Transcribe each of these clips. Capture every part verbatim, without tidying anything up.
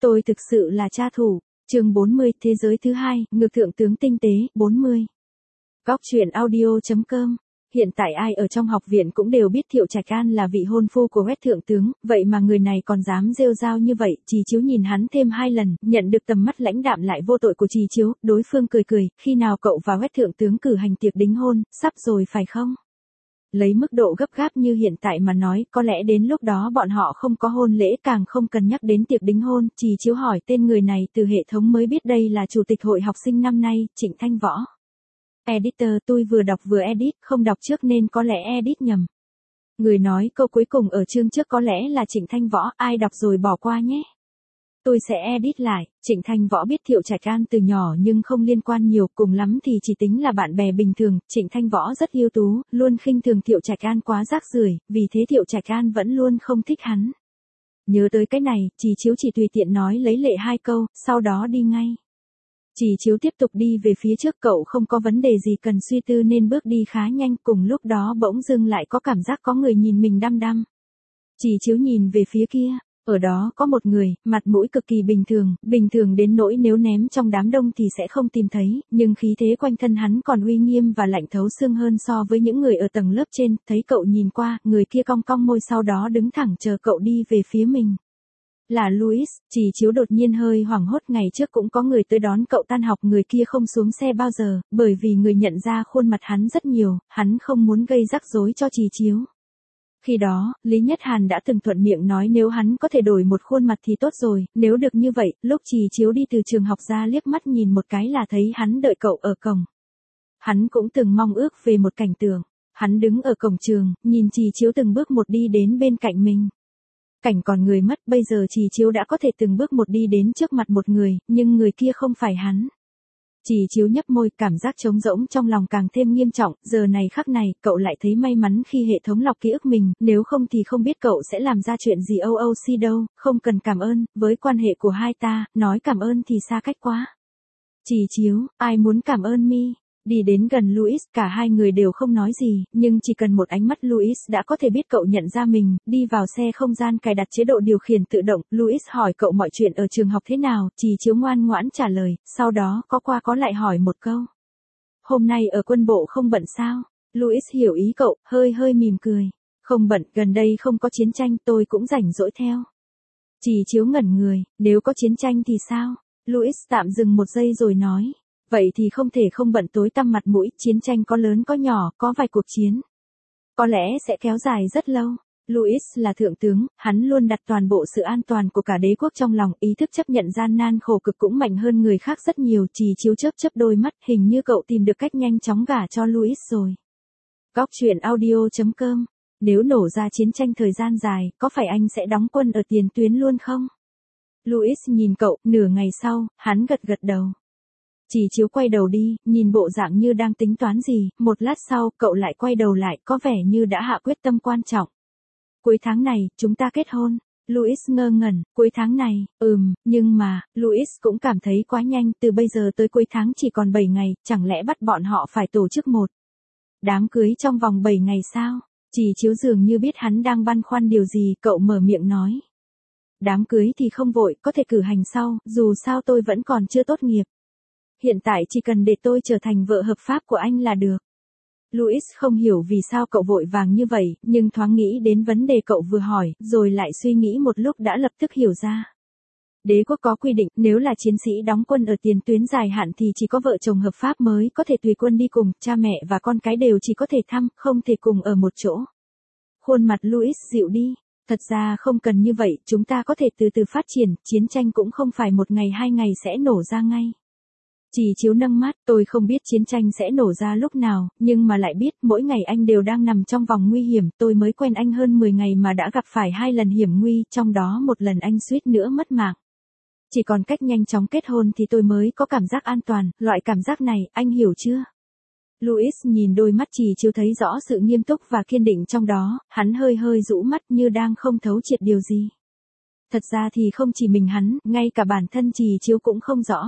tôi thực sự là cha thủ. Chương bốn mươi, thế giới thứ hai, ngược thượng tướng tinh tế, bốn mươi. Góc truyện audio chấm com. Hiện tại ai ở trong học viện cũng đều biết Thiệu Trạch An là vị hôn phu của Quét thượng tướng, vậy mà người này còn dám rêu rao như vậy. Trì Chiếu nhìn hắn thêm hai lần, nhận được tầm mắt lãnh đạm lại vô tội của Trì Chiếu, đối phương cười cười, khi nào cậu và Quét thượng tướng cử hành tiệc đính hôn, sắp rồi phải không? Lấy mức độ gấp gáp như hiện tại mà nói, có lẽ đến lúc đó bọn họ không có hôn lễ, càng không cần nhắc đến tiệc đính hôn. Trì Chiếu hỏi tên người này từ hệ thống mới biết đây là chủ tịch hội học sinh năm nay, Trịnh Thanh Võ. Editor, tôi vừa đọc vừa edit, không đọc trước nên có lẽ edit nhầm. Người nói câu cuối cùng ở chương trước có lẽ là Trịnh Thanh Võ, ai đọc rồi bỏ qua nhé. Tôi sẽ edit lại. Trịnh Thanh Võ biết Thiệu Trạch An từ nhỏ nhưng không liên quan nhiều, cùng lắm thì chỉ tính là bạn bè bình thường. Trịnh Thanh Võ rất ưu tú, luôn khinh thường Thiệu Trạch An quá rác rưởi, vì thế Thiệu Trạch An vẫn luôn không thích hắn. Nhớ tới cái này, Trì Chiếu chỉ tùy tiện nói lấy lệ hai câu, sau đó đi ngay. Trì Chiếu tiếp tục đi về phía trước, cậu không có vấn đề gì cần suy tư nên bước đi khá nhanh, cùng lúc đó bỗng dưng lại có cảm giác có người nhìn mình đăm đăm. Trì Chiếu nhìn về phía kia, ở đó có một người, mặt mũi cực kỳ bình thường, bình thường đến nỗi nếu ném trong đám đông thì sẽ không tìm thấy, nhưng khí thế quanh thân hắn còn uy nghiêm và lạnh thấu xương hơn so với những người ở tầng lớp trên. Thấy cậu nhìn qua, người kia cong cong môi sau đó đứng thẳng chờ cậu đi về phía mình. Là Louis. Trì Chiếu đột nhiên hơi hoảng hốt, ngày trước cũng có người tới đón cậu tan học, người kia không xuống xe bao giờ, bởi vì người nhận ra khuôn mặt hắn rất nhiều, hắn không muốn gây rắc rối cho Trì Chiếu. Khi đó, Lý Nhất Hàn đã từng thuận miệng nói nếu hắn có thể đổi một khuôn mặt thì tốt rồi, nếu được như vậy, lúc Trì Chiếu đi từ trường học ra liếc mắt nhìn một cái là thấy hắn đợi cậu ở cổng. Hắn cũng từng mong ước về một cảnh tượng, hắn đứng ở cổng trường, nhìn Trì Chiếu từng bước một đi đến bên cạnh mình. Cảnh còn người mất, bây giờ Trì Chiếu đã có thể từng bước một đi đến trước mặt một người, nhưng người kia không phải hắn. Trì Chiếu nhấp môi, cảm giác trống rỗng trong lòng càng thêm nghiêm trọng, giờ này khắc này, cậu lại thấy may mắn khi hệ thống lọc ký ức mình, nếu không thì không biết cậu sẽ làm ra chuyện gì. ô ô xê đâu, không cần cảm ơn, với quan hệ của hai ta, nói cảm ơn thì xa cách quá. Trì Chiếu, ai muốn cảm ơn mi? Đi đến gần Louis, cả hai người đều không nói gì, nhưng chỉ cần một ánh mắt Louis đã có thể biết cậu nhận ra mình. Đi vào xe không gian cài đặt chế độ điều khiển tự động, Louis hỏi cậu mọi chuyện ở trường học thế nào, Trì Chiếu ngoan ngoãn trả lời, sau đó có qua có lại hỏi một câu. Hôm nay ở quân bộ không bận sao? Louis hiểu ý cậu, hơi hơi mỉm cười. Không bận, gần đây không có chiến tranh, tôi cũng rảnh rỗi theo. Trì Chiếu ngẩn người, nếu có chiến tranh thì sao? Louis tạm dừng một giây rồi nói. Vậy thì không thể không bận tối tăm mặt mũi, chiến tranh có lớn có nhỏ, có vài cuộc chiến. Có lẽ sẽ kéo dài rất lâu. Louis là thượng tướng, hắn luôn đặt toàn bộ sự an toàn của cả đế quốc trong lòng, ý thức chấp nhận gian nan khổ cực cũng mạnh hơn người khác rất nhiều. Trì Chiếu chớp chớp đôi mắt, hình như cậu tìm được cách nhanh chóng gả cho Louis rồi. Góc truyện audio chấm com. Nếu nổ ra chiến tranh thời gian dài, có phải anh sẽ đóng quân ở tiền tuyến luôn không? Louis nhìn cậu, nửa ngày sau, hắn gật gật đầu. Trì Chiếu quay đầu đi, nhìn bộ dạng như đang tính toán gì, một lát sau, cậu lại quay đầu lại, có vẻ như đã hạ quyết tâm quan trọng. Cuối tháng này, chúng ta kết hôn. Louis ngơ ngẩn, cuối tháng này, ừm, nhưng mà, Louis cũng cảm thấy quá nhanh, từ bây giờ tới cuối tháng chỉ còn bảy ngày, chẳng lẽ bắt bọn họ phải tổ chức một đám cưới trong vòng bảy ngày sao? Trì Chiếu dường như biết hắn đang băn khoăn điều gì, cậu mở miệng nói. Đám cưới thì không vội, có thể cử hành sau, dù sao tôi vẫn còn chưa tốt nghiệp. Hiện tại chỉ cần để tôi trở thành vợ hợp pháp của anh là được. Louis không hiểu vì sao cậu vội vàng như vậy, nhưng thoáng nghĩ đến vấn đề cậu vừa hỏi, rồi lại suy nghĩ một lúc đã lập tức hiểu ra. Đế quốc có quy định, nếu là chiến sĩ đóng quân ở tiền tuyến dài hạn thì chỉ có vợ chồng hợp pháp mới có thể tùy quân đi cùng, cha mẹ và con cái đều chỉ có thể thăm, không thể cùng ở một chỗ. Khuôn mặt Louis dịu đi. Thật ra không cần như vậy, chúng ta có thể từ từ phát triển, chiến tranh cũng không phải một ngày hai ngày sẽ nổ ra ngay. Trì Chiếu nâng mắt, tôi không biết chiến tranh sẽ nổ ra lúc nào, nhưng mà lại biết mỗi ngày anh đều đang nằm trong vòng nguy hiểm, tôi mới quen anh hơn mười ngày mà đã gặp phải hai lần hiểm nguy, trong đó một lần anh suýt nữa mất mạng. Chỉ còn cách nhanh chóng kết hôn thì tôi mới có cảm giác an toàn, loại cảm giác này, anh hiểu chưa? Louis nhìn đôi mắt Trì Chiếu thấy rõ sự nghiêm túc và kiên định trong đó, hắn hơi hơi rũ mắt như đang không thấu triệt điều gì. Thật ra thì không chỉ mình hắn, ngay cả bản thân Trì Chiếu cũng không rõ.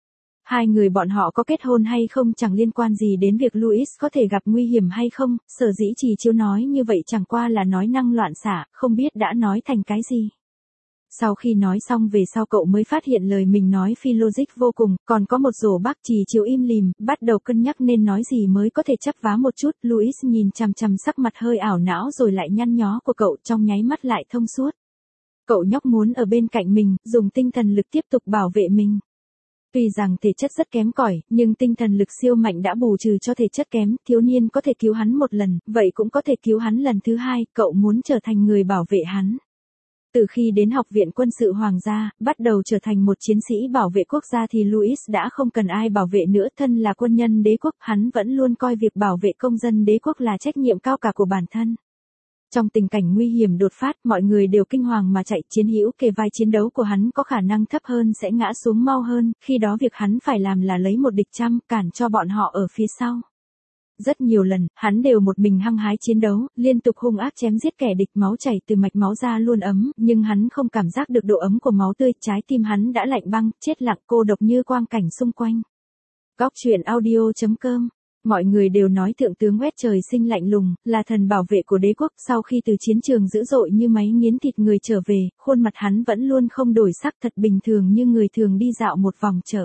Hai người bọn họ có kết hôn hay không chẳng liên quan gì đến việc Louis có thể gặp nguy hiểm hay không, sở dĩ Trì Chiếu nói như vậy chẳng qua là nói năng loạn xạ, không biết đã nói thành cái gì. Sau khi nói xong về sau cậu mới phát hiện lời mình nói phi logic vô cùng, còn có một rổ bác Trì Chiếu im lìm, bắt đầu cân nhắc nên nói gì mới có thể chấp vá một chút. Louis nhìn chằm chằm sắc mặt hơi ảo não rồi lại nhăn nhó của cậu, trong nháy mắt lại thông suốt. Cậu nhóc muốn ở bên cạnh mình, dùng tinh thần lực tiếp tục bảo vệ mình. Tuy rằng thể chất rất kém cỏi, nhưng tinh thần lực siêu mạnh đã bù trừ cho thể chất kém, thiếu niên có thể cứu hắn một lần, vậy cũng có thể cứu hắn lần thứ hai, cậu muốn trở thành người bảo vệ hắn. Từ khi đến học viện quân sự hoàng gia, bắt đầu trở thành một chiến sĩ bảo vệ quốc gia thì Louis đã không cần ai bảo vệ nữa, thân là quân nhân đế quốc, hắn vẫn luôn coi việc bảo vệ công dân đế quốc là trách nhiệm cao cả của bản thân. Trong tình cảnh nguy hiểm đột phát, mọi người đều kinh hoàng mà chạy, chiến hữu kề vai chiến đấu của hắn có khả năng thấp hơn sẽ ngã xuống mau hơn, khi đó việc hắn phải làm là lấy một địch trăm, cản cho bọn họ ở phía sau. Rất nhiều lần, hắn đều một mình hăng hái chiến đấu, liên tục hung ác chém giết kẻ địch, máu chảy từ mạch máu ra luôn ấm, nhưng hắn không cảm giác được độ ấm của máu tươi, trái tim hắn đã lạnh băng, chết lặng cô độc như quang cảnh xung quanh. Góc truyện audio chấm com. Mọi người đều nói thượng tướng Quét Trời Sinh lạnh lùng, là thần bảo vệ của đế quốc, sau khi từ chiến trường dữ dội như máy nghiến thịt người trở về, khuôn mặt hắn vẫn luôn không đổi sắc, thật bình thường như người thường đi dạo một vòng chợ.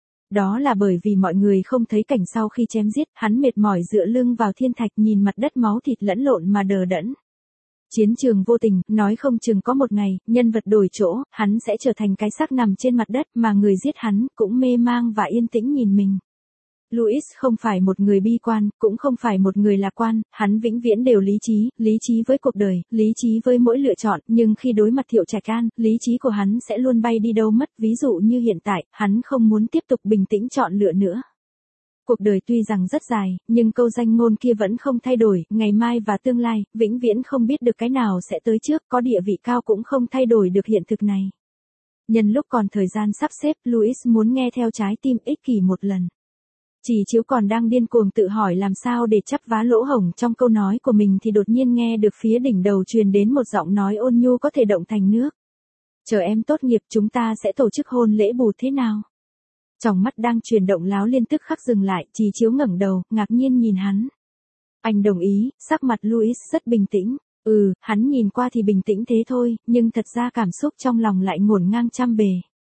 Đó là bởi vì mọi người không thấy cảnh sau khi chém giết, hắn mệt mỏi dựa lưng vào thiên thạch nhìn mặt đất máu thịt lẫn lộn mà đờ đẫn. Chiến trường vô tình, nói không chừng có một ngày, nhân vật đổi chỗ, hắn sẽ trở thành cái xác nằm trên mặt đất mà người giết hắn cũng mê mang và yên tĩnh nhìn mình. Louis không phải một người bi quan, cũng không phải một người lạc quan, hắn vĩnh viễn đều lý trí, lý trí với cuộc đời, lý trí với mỗi lựa chọn, nhưng khi đối mặt Thiệu Trạch An, lý trí của hắn sẽ luôn bay đi đâu mất, ví dụ như hiện tại, hắn không muốn tiếp tục bình tĩnh chọn lựa nữa. Cuộc đời tuy rằng rất dài, nhưng câu danh ngôn kia vẫn không thay đổi, ngày mai và tương lai, vĩnh viễn không biết được cái nào sẽ tới trước, có địa vị cao cũng không thay đổi được hiện thực này. Nhân lúc còn thời gian sắp xếp, Louis muốn nghe theo trái tim ích kỷ một lần. Trì Chiếu còn đang điên cuồng tự hỏi làm sao để chắp vá lỗ hổng trong câu nói của mình thì đột nhiên nghe được phía đỉnh đầu truyền đến một giọng nói ôn nhu có thể động thành nước. Chờ em tốt nghiệp chúng ta sẽ tổ chức hôn lễ bù thế nào? Trong mắt đang chuyển động láo liên tức khắc dừng lại, Trì Chiếu ngẩng đầu, ngạc nhiên nhìn hắn. Anh đồng ý, sắc mặt Louis rất bình tĩnh. Ừ, hắn nhìn qua thì bình tĩnh thế thôi, nhưng thật ra cảm xúc trong lòng lại ngổn ngang trăm bề.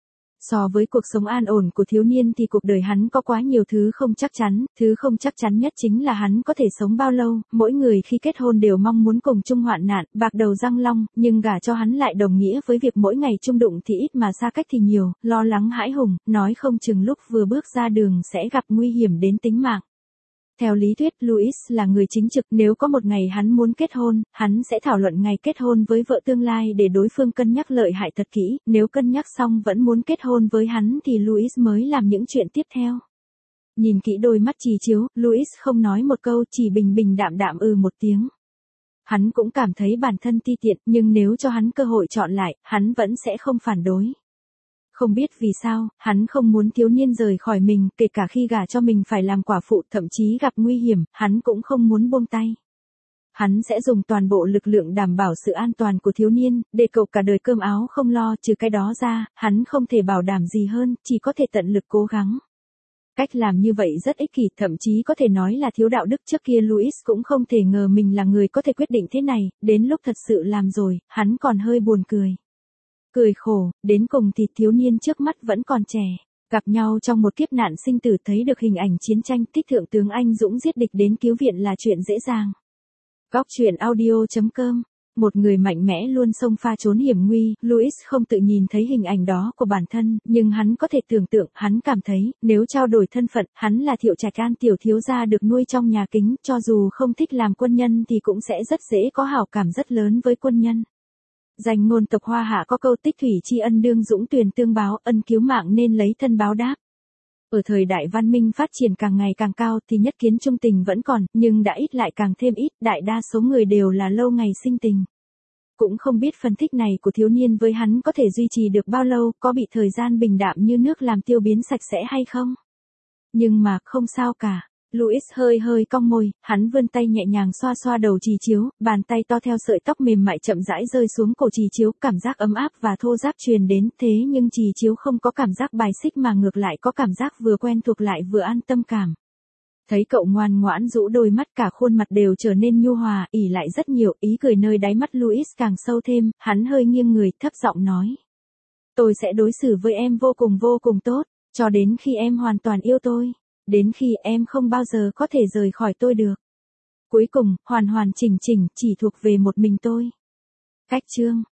So với cuộc sống an ổn của thiếu niên thì cuộc đời hắn có quá nhiều thứ không chắc chắn, thứ không chắc chắn nhất chính là hắn có thể sống bao lâu, mỗi người khi kết hôn đều mong muốn cùng chung hoạn nạn, bạc đầu răng long, nhưng gả cho hắn lại đồng nghĩa với việc mỗi ngày chung đụng thì ít mà xa cách thì nhiều, lo lắng hãi hùng, nói không chừng lúc vừa bước ra đường sẽ gặp nguy hiểm đến tính mạng. Theo lý thuyết, Louis là người chính trực, nếu có một ngày hắn muốn kết hôn, hắn sẽ thảo luận ngày kết hôn với vợ tương lai để đối phương cân nhắc lợi hại thật kỹ, nếu cân nhắc xong vẫn muốn kết hôn với hắn thì Louis mới làm những chuyện tiếp theo. Nhìn kỹ đôi mắt Trì Chiếu, Louis không nói một câu, chỉ bình bình đạm đạm ừ một tiếng. Hắn cũng cảm thấy bản thân ti tiện, nhưng nếu cho hắn cơ hội chọn lại, hắn vẫn sẽ không phản đối. Không biết vì sao, hắn không muốn thiếu niên rời khỏi mình, kể cả khi gả cho mình phải làm quả phụ, thậm chí gặp nguy hiểm, hắn cũng không muốn buông tay. Hắn sẽ dùng toàn bộ lực lượng đảm bảo sự an toàn của thiếu niên, để cậu cả đời cơm áo không lo, trừ cái đó ra, hắn không thể bảo đảm gì hơn, chỉ có thể tận lực cố gắng. Cách làm như vậy rất ích kỷ, thậm chí có thể nói là thiếu đạo đức, trước kia Louis cũng không thể ngờ mình là người có thể quyết định thế này, đến lúc thật sự làm rồi, hắn còn hơi buồn cười. Cười khổ, đến cùng thì thiếu niên trước mắt vẫn còn trẻ. Gặp nhau trong một kiếp nạn sinh tử, thấy được hình ảnh chiến tranh, tích thượng tướng anh dũng giết địch đến cứu viện là chuyện dễ dàng. Góc truyện audio chấm com. Một người mạnh mẽ luôn xông pha trốn hiểm nguy, Louis không tự nhìn thấy hình ảnh đó của bản thân, nhưng hắn có thể tưởng tượng, hắn cảm thấy, nếu trao đổi thân phận, hắn là Thiệu Trạch An tiểu thiếu gia được nuôi trong nhà kính, cho dù không thích làm quân nhân thì cũng sẽ rất dễ có hảo cảm rất lớn với quân nhân. Danh ngôn tộc Hoa Hạ có câu tích thủy tri ân đương dũng tuyền tương báo, ân cứu mạng nên lấy thân báo đáp. Ở thời đại văn minh phát triển càng ngày càng cao thì nhất kiến trung tình vẫn còn, nhưng đã ít lại càng thêm ít, đại đa số người đều là lâu ngày sinh tình. Cũng không biết phân tích này của thiếu niên với hắn có thể duy trì được bao lâu, có bị thời gian bình đạm như nước làm tiêu biến sạch sẽ hay không? Nhưng mà, không sao cả. Louis hơi hơi cong môi, hắn vươn tay nhẹ nhàng xoa xoa đầu Trì Chiếu, bàn tay to theo sợi tóc mềm mại chậm rãi rơi xuống cổ Trì Chiếu, cảm giác ấm áp và thô ráp truyền đến, thế nhưng Trì Chiếu không có cảm giác bài xích mà ngược lại có cảm giác vừa quen thuộc lại vừa an tâm cảm. Thấy cậu ngoan ngoãn rũ đôi mắt, cả khuôn mặt đều trở nên nhu hòa, ỉ lại rất nhiều, ý cười nơi đáy mắt Louis càng sâu thêm, hắn hơi nghiêng người, thấp giọng nói. Tôi sẽ đối xử với em vô cùng vô cùng tốt, cho đến khi em hoàn toàn yêu tôi, đến khi em không bao giờ có thể rời khỏi tôi được. Cuối cùng, hoàn hoàn chỉnh chỉnh, chỉ thuộc về một mình tôi. Cách chương